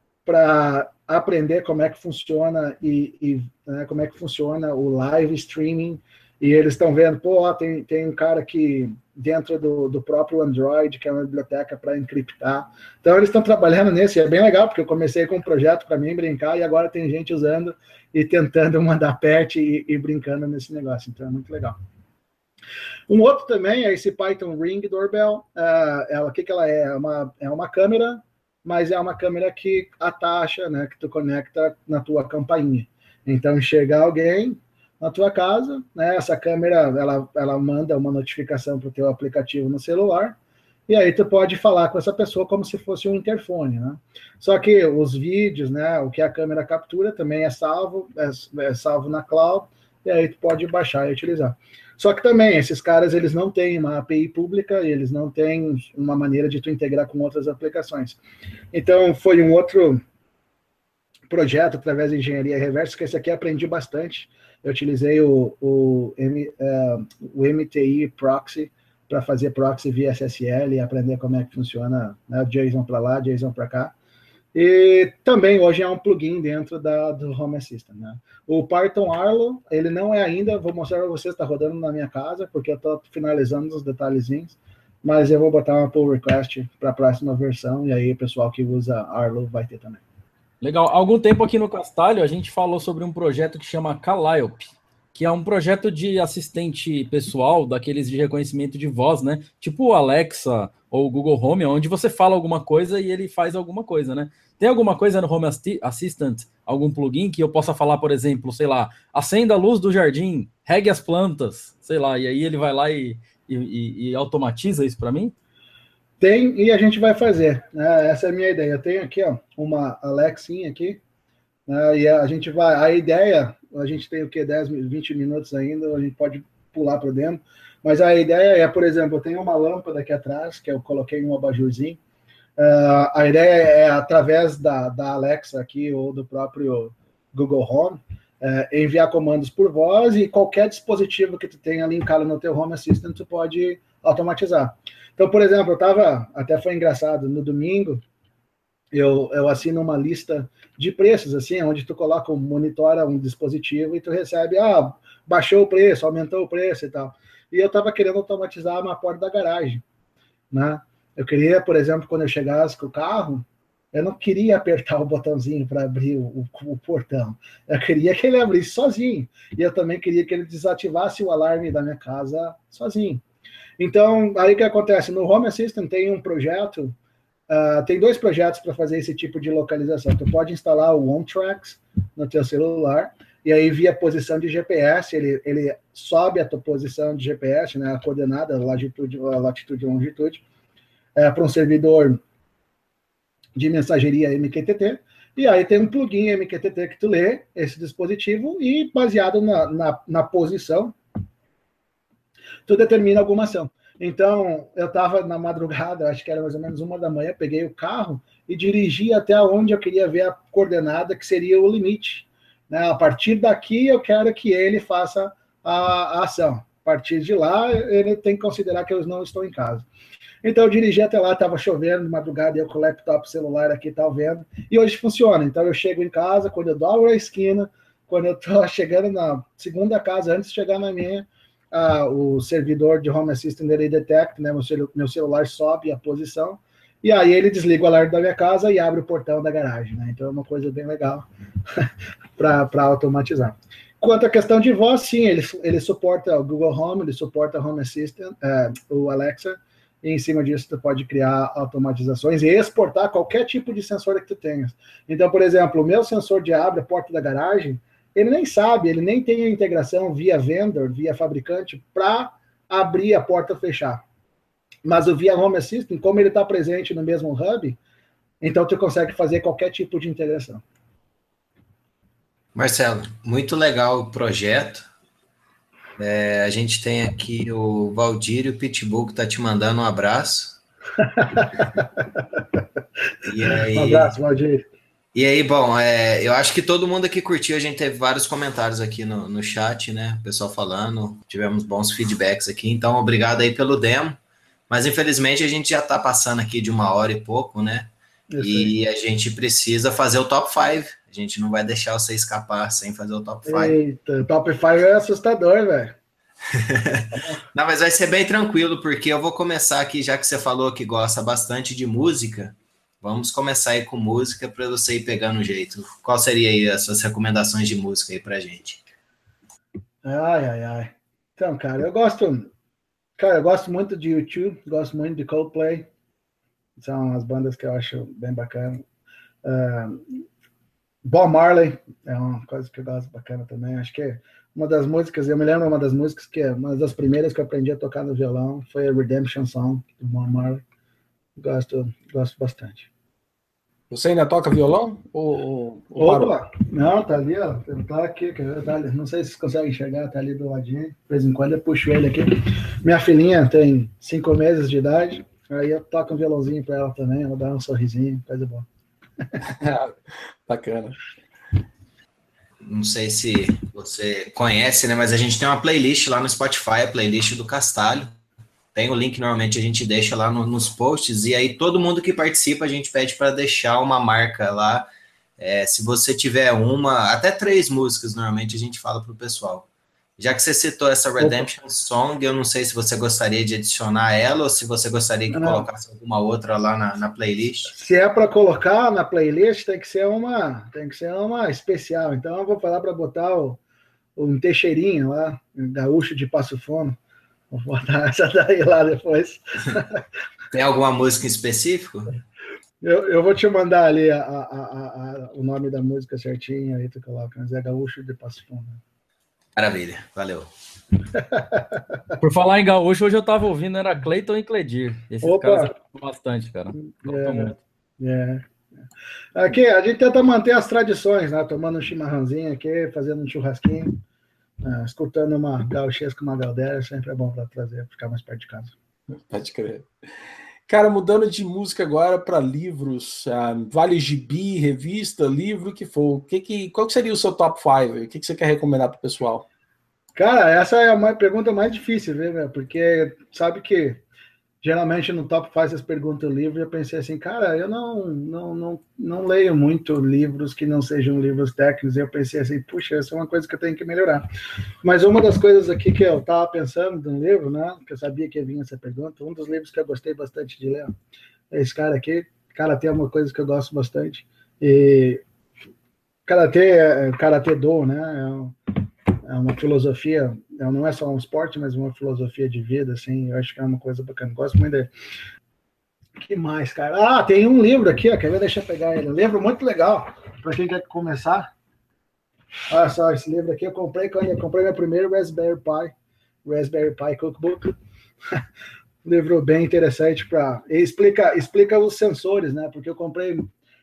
para aprender como é que funciona e, e né, como é que funciona o live streaming, e eles estão vendo, pô, ó, tem, tem um cara que dentro do, do próprio Android, que é uma biblioteca para encriptar. Então, eles estão trabalhando nesse, é bem legal, porque eu comecei com um projeto para mim brincar, e agora tem gente usando e tentando mandar patch e, e brincando nesse negócio, então é muito legal. Um outro também é esse Python Ring Doorbell. Uh, ela, o que, que ela é? É uma, é uma câmera, mas é uma câmera que atacha, né, que tu conecta na tua campainha. Então, chega alguém, na tua casa, né? Essa câmera, ela, ela manda uma notificação para o teu aplicativo no celular, e aí tu pode falar com essa pessoa como se fosse um interfone, né? Só que os vídeos, né, o que a câmera captura também é salvo, é, é salvo na cloud, e aí tu pode baixar e utilizar. Só que também, esses caras, eles não têm uma A P I pública, eles não têm uma maneira de tu integrar com outras aplicações. Então, foi um outro projeto através de engenharia reversa, que esse aqui aprendi bastante. Eu utilizei o, o, M, uh, o M T I Proxy para fazer proxy via S S L e aprender como é que funciona, né, JSON para lá, JSON para cá. E também hoje é um plugin dentro da, do Home Assistant, né? O Python Arlo, ele não é ainda, vou mostrar para vocês, está rodando na minha casa, porque eu estou finalizando os detalhezinhos, mas eu vou botar uma pull request para a próxima versão, e aí o pessoal que usa Arlo vai ter também. Legal. Há algum tempo aqui no Castalho, a gente falou sobre um projeto que chama Calliope, que é um projeto de assistente pessoal, daqueles de reconhecimento de voz, né? Tipo o Alexa ou o Google Home, onde você fala alguma coisa e ele faz alguma coisa, né? Tem alguma coisa no Home Assistant, algum plugin que eu possa falar, por exemplo, sei lá, acenda a luz do jardim, regue as plantas, sei lá, e aí ele vai lá e, e, e automatiza isso para mim? Tem, e a gente vai fazer, né? Essa é a minha ideia. Eu tenho aqui, ó, uma Alexinha aqui, né? E a gente vai, a ideia, a gente tem o que, dez, vinte minutos ainda, a gente pode pular para dentro, mas a ideia é, por exemplo, eu tenho uma lâmpada aqui atrás, que eu coloquei um abajurzinho. Uh, a ideia é, através da, da Alexa aqui, ou do próprio Google Home, uh, enviar comandos por voz, e qualquer dispositivo que tu tenha linkado no teu Home Assistant, tu pode automatizar. Então, por exemplo, eu estava, até foi engraçado, no domingo, eu, eu assino uma lista de preços, assim, onde tu coloca, monitora um dispositivo e tu recebe, ah, baixou o preço, aumentou o preço e tal. E eu estava querendo automatizar uma porta da garagem, né? Eu queria, por exemplo, quando eu chegasse com o carro, eu não queria apertar o botãozinho para abrir o, o, o portão. Eu queria que ele abrisse sozinho. E eu também queria que ele desativasse o alarme da minha casa sozinho. Então, aí o que acontece? No Home Assistant tem um projeto, uh, tem dois projetos para fazer esse tipo de localização. Tu pode instalar o OnTracks no teu celular, e aí via posição de G P S, ele, ele sobe a tua posição de G P S, né, a coordenada, a latitude, a latitude e longitude, é, para um servidor de mensageria M Q T T, e aí tem um plugin M Q T T que tu lê esse dispositivo e, baseado na, na, na posição, tu determina alguma ação. Então, eu estava na madrugada, acho que era mais ou menos uma da manhã, peguei o carro e dirigi até onde eu queria ver a coordenada, que seria o limite. Né? A partir daqui, eu quero que ele faça a, a ação. A partir de lá, ele tem que considerar que eu não estou em casa. Então, eu dirigi até lá, estava chovendo de madrugada, eu com o laptop celular aqui, tá vendo, e hoje funciona. Então, eu chego em casa, quando eu dobro a esquina, quando eu estou chegando na segunda casa, antes de chegar na minha, ah, o servidor de Home Assistant, ele detecta, né, meu, celu meu celular sobe a posição, e aí ele desliga o alarme da minha casa e abre o portão da garagem. Né? Então, é uma coisa bem legal para automatizar. Quanto à questão de voz, sim, ele, ele suporta o Google Home, ele suporta o Home Assistant, uh, o Alexa, e em cima disso tu pode criar automatizações e exportar qualquer tipo de sensor que tu tenha. Então, por exemplo, o meu sensor de abre a porta da garagem, ele nem sabe, ele nem tem a integração via vendor, via fabricante, para abrir a porta ou fechar. Mas o via Home Assistant, como ele está presente no mesmo hub, então tu consegue fazer qualquer tipo de integração. Marcelo, muito legal o projeto. É, a gente tem aqui o Valdir e o Pitbull que está te mandando um abraço. E aí, um abraço, Valdir. E aí, bom, é, eu acho que todo mundo aqui curtiu, a gente teve vários comentários aqui no, no chat, né? O pessoal falando, tivemos bons feedbacks aqui, então obrigado aí pelo demo. Mas infelizmente a gente já está passando aqui de uma hora e pouco, né? E a gente precisa fazer o top cinco. A gente não vai deixar você escapar sem fazer o top cinco. Eita, o top cinco é assustador, velho. Não, mas vai ser bem tranquilo, porque eu vou começar aqui, já que você falou que gosta bastante de música, vamos começar aí com música para você ir pegando o jeito. Qual seria aí as suas recomendações de música aí pra gente? Ai, ai, ai. Então, cara, eu gosto... Cara, eu gosto muito de U dois, gosto muito de Coldplay. São as bandas que eu acho bem bacana. Uh, Bob Marley é uma coisa que eu gosto bacana também. Acho que uma das músicas, eu me lembro uma das músicas que é uma das primeiras que eu aprendi a tocar no violão foi a Redemption Song do Bob Marley. Gosto, gosto bastante. Você ainda toca violão? Ou, ou Opa! Não, tá ali, ó. Ele tá aqui, tá ali. Não sei se vocês conseguem enxergar, tá ali do ladinho. De vez em quando eu puxo ele aqui. Minha filhinha tem cinco meses de idade, aí eu toco um violãozinho pra ela também, ela dá um sorrisinho, coisa boa. Bacana. Não sei se você conhece, né? Mas a gente tem uma playlist lá no Spotify, a playlist do Castalho. Tem o link, normalmente a gente deixa lá no, nos posts, e aí todo mundo que participa a gente pede para deixar uma marca lá. É, se você tiver uma, até três músicas, normalmente a gente fala para o pessoal. Já que você citou essa Redemption Opa. Song, eu não sei se você gostaria de adicionar ela ou se você gostaria que não. colocasse alguma outra lá na, na playlist. Se é para colocar na playlist, tem que ser uma, tem que ser uma especial. Então eu vou falar para botar o, um Teixeirinho lá, um gaúcho de Passo Fundo. Vou botar essa daí lá depois. Tem alguma música em específico? Eu, eu vou te mandar ali a, a, a, a, o nome da música certinho, aí tu coloca, mas é Gaúcho de Passo Fundo. Maravilha, valeu. Por falar em gaúcho, hoje eu tava ouvindo, era Cleiton e Cledir. Esses Opa. caras gostam bastante, cara. É, muito. É. Aqui, a gente tenta manter as tradições, né? Tomando um chimarrãozinho aqui, fazendo um churrasquinho. Ah, escutando uma gauchesca, uma galdera, sempre é bom para trazer, ficar mais perto de casa. Pode crer. Cara, mudando de música agora para livros, uh, vale gibi, revista, livro, o que for. O que que, qual que seria o seu top cinco? O que, que você quer recomendar para o pessoal? Cara, essa é a pergunta mais difícil, viu? Porque sabe que geralmente no top cinco vocês perguntam o livro e eu pensei assim, cara, eu não, não, não, não leio muito livros que não sejam livros técnicos, e eu pensei assim, puxa, essa é uma coisa que eu tenho que melhorar. Mas uma das coisas aqui que eu estava pensando de um livro, né, que eu sabia que ia vir essa pergunta, um dos livros que eu gostei bastante de ler é esse cara aqui. Cara, tem uma coisa que eu gosto bastante, e Karatê, Karatê Do, né, é uma filosofia, não é só um esporte, mas uma filosofia de vida, assim, eu acho que é uma coisa bacana, gosto muito dele. Que mais, cara? Ah, tem um livro aqui, ó, quer ver? Deixa eu pegar ele, um livro muito legal, para quem quer começar. Olha só, esse livro aqui eu comprei quando eu comprei meu primeiro Raspberry Pi, Raspberry Pi Cookbook, um livro bem interessante para explica, explica os sensores, né, porque eu comprei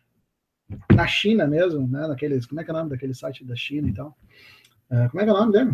na China mesmo, né, naqueles, como é que é o nome daquele site da China e tal. Uh, como é que é o nome dele?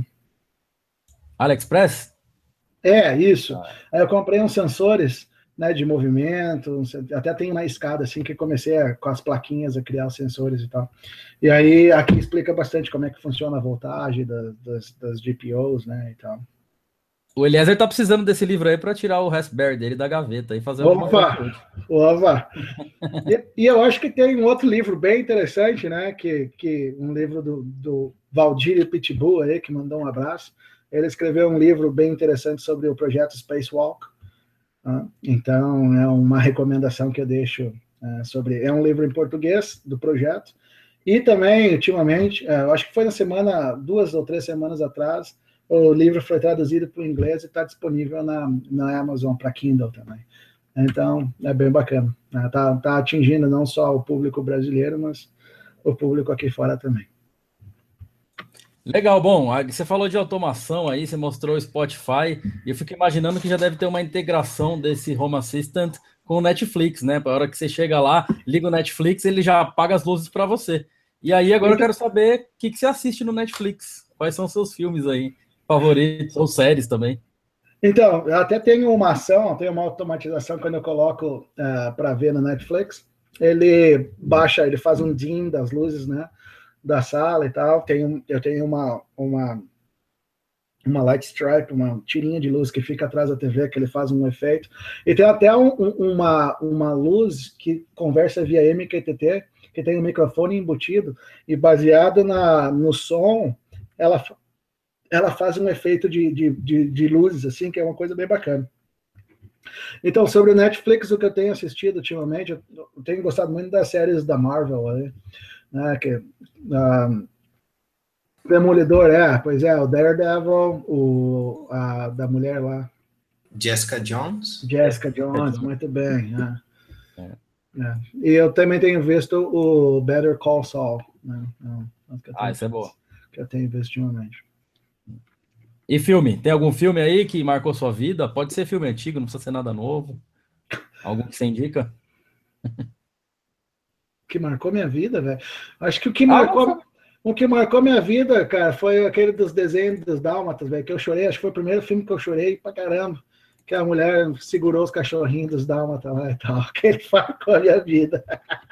AliExpress? É, isso. Ah. Aí eu comprei uns sensores, né, de movimento, até tem uma escada assim que comecei a, com as plaquinhas a criar os sensores e tal. E aí aqui explica bastante como é que funciona a voltagem das, das, das G P Os, né, e tal. O Eliezer tá precisando desse livro aí para tirar o Raspberry dele da gaveta e fazer alguma coisa. Opa! e, e eu acho que tem um outro livro bem interessante, né, que, que um livro do, do Valdir Pitbull aí, que mandou um abraço. Ele escreveu um livro bem interessante sobre o projeto Spacewalk. Né? Então, é uma recomendação que eu deixo uh, sobre... É um livro em português do projeto. E também, ultimamente, uh, eu acho que foi na semana, duas ou três semanas atrás, o livro foi traduzido para o inglês e está disponível na, na Amazon para Kindle também. Então, é bem bacana. Está tá atingindo não só o público brasileiro, mas o público aqui fora também. Legal, bom, você falou de automação aí, você mostrou o Spotify, e eu fico imaginando que já deve ter uma integração desse Home Assistant com o Netflix, né? Para a hora que você chega lá, liga o Netflix, ele já apaga as luzes para você. E aí agora eu quero saber o que, que você assiste no Netflix, quais são os seus filmes aí favoritos, ou séries também. Então, eu até tenho uma ação, tenho uma automatização quando eu coloco uh, para ver no Netflix, ele baixa, ele faz um dim das luzes, né? Da sala e tal, tenho, eu tenho uma, uma, uma light stripe, uma tirinha de luz que fica atrás da T V, que ele faz um efeito, e tem até um, uma, uma luz que conversa via M Q T T, que tem um microfone embutido, e baseado na, no som, ela, ela faz um efeito de, de, de, de luzes, assim, que é uma coisa bem bacana. Então, sobre o Netflix, o que eu tenho assistido ultimamente, eu tenho gostado muito das séries da Marvel, né? Né, que, uh, Demolidor, é, pois é, o Daredevil, o, a, da mulher lá. Jessica Jones? Jessica Jones, muito bem. É. É. É. E eu também tenho visto o Better Call Saul, Não, não. Ah, isso é boa. Que eu tenho visto ultimamente. E filme? Tem algum filme aí que marcou sua vida? Pode ser filme antigo, não precisa ser nada novo. Algum que você indica? Que marcou minha vida, velho. Acho que o que marcou, ah, o que marcou minha vida, cara, foi aquele dos desenhos dos Dálmatas, velho, que eu chorei. Acho que foi o primeiro filme que eu chorei pra caramba. Que a mulher segurou os cachorrinhos dos Dálmatas lá e tal. Aquele marcou a minha vida.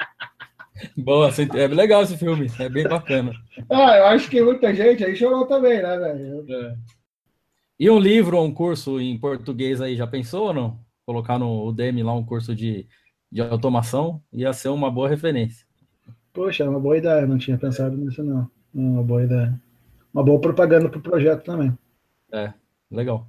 Boa, é legal esse filme, é bem bacana. Ah, eu acho que muita gente aí chorou também, né, velho? É. E um livro ou um curso em português aí, já pensou ou não? Colocar no Udemy lá um curso de, de automação ia ser uma boa referência. Poxa, é uma boa ideia, não tinha pensado nisso não. É uma boa ideia. Uma boa propaganda para o projeto também. É, legal.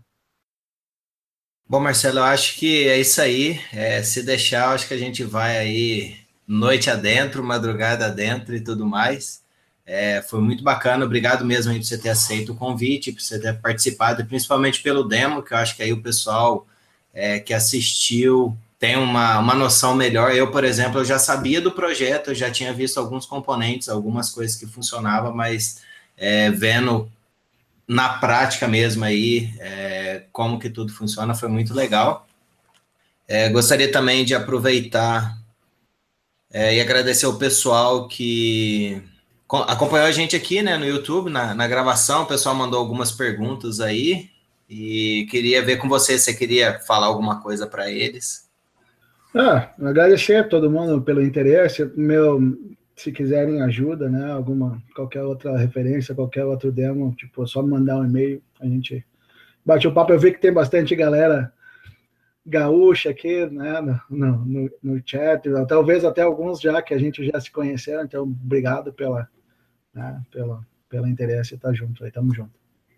Bom, Marcelo, eu acho que é isso aí. É, se deixar, eu acho que a gente vai aí noite adentro, madrugada adentro e tudo mais. É, foi muito bacana, obrigado mesmo aí por você ter aceito o convite, por você ter participado, principalmente pelo demo, que eu acho que aí o pessoal é, que assistiu tem uma, uma noção melhor. Eu, por exemplo, eu já sabia do projeto, eu já tinha visto alguns componentes, algumas coisas que funcionavam, mas é, vendo na prática mesmo aí é, como que tudo funciona, foi muito legal. É, gostaria também de aproveitar é, e agradecer o pessoal que acompanhou a gente aqui, né, no YouTube, na, na gravação. O pessoal mandou algumas perguntas aí e queria ver com você se você queria falar alguma coisa para eles. Ah, agradecer a todo mundo pelo interesse. Meu, se quiserem ajuda, né, alguma, qualquer outra referência, qualquer outro demo, tipo, só mandar um e-mail, a gente bate o papo. Eu vi que tem bastante galera gaúcha aqui, né, no, no, no chat, talvez até alguns já que a gente já se conheceram, então obrigado pela, né, pela, pelo interesse, tá junto aí, tamo junto.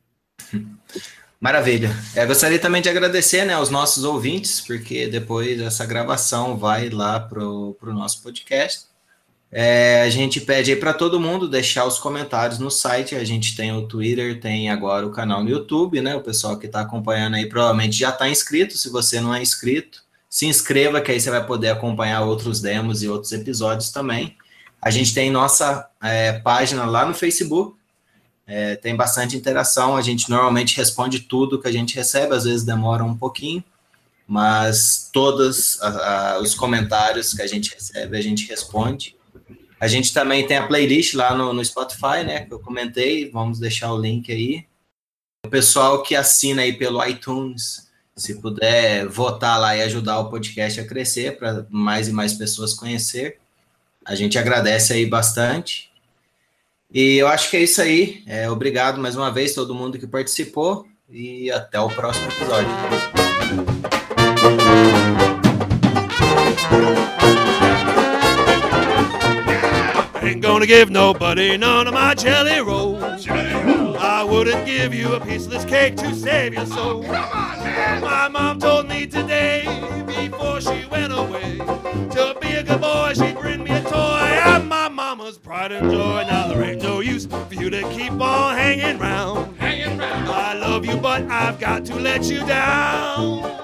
Maravilha. Eu gostaria também de agradecer, né, aos nossos ouvintes, porque depois essa gravação vai lá pro, pro nosso podcast. É, a gente pede aí para todo mundo deixar os comentários no site. A gente tem o Twitter, tem agora o canal no YouTube, né? O pessoal que está acompanhando aí provavelmente já está inscrito. Se você não é inscrito, se inscreva, que aí você vai poder acompanhar outros demos e outros episódios também. A gente tem nossa é, página lá no Facebook, é, tem bastante interação. A gente normalmente responde tudo que a gente recebe, às vezes demora um pouquinho, mas todos a, a, os comentários que a gente recebe, a gente responde. A gente também tem a playlist lá no, no Spotify, né, que eu comentei, vamos deixar o link aí. O pessoal que assina aí pelo iTunes, se puder votar lá e ajudar o podcast a crescer, para mais e mais pessoas conhecer, a gente agradece aí bastante. E eu acho que é isso aí. É, obrigado mais uma vez todo mundo que participou e até o próximo episódio. Ain't gonna give nobody none of my jelly rolls. Jelly rolls. I wouldn't give you a piece of this cake to save your soul. Come on, man. My mom told me today, before she went away, to be a good boy, she'd bring me a toy. I'm my mama's pride and joy. Now there ain't no use for you to keep on hanging round. Hanging round. I love you, but I've got to let you down.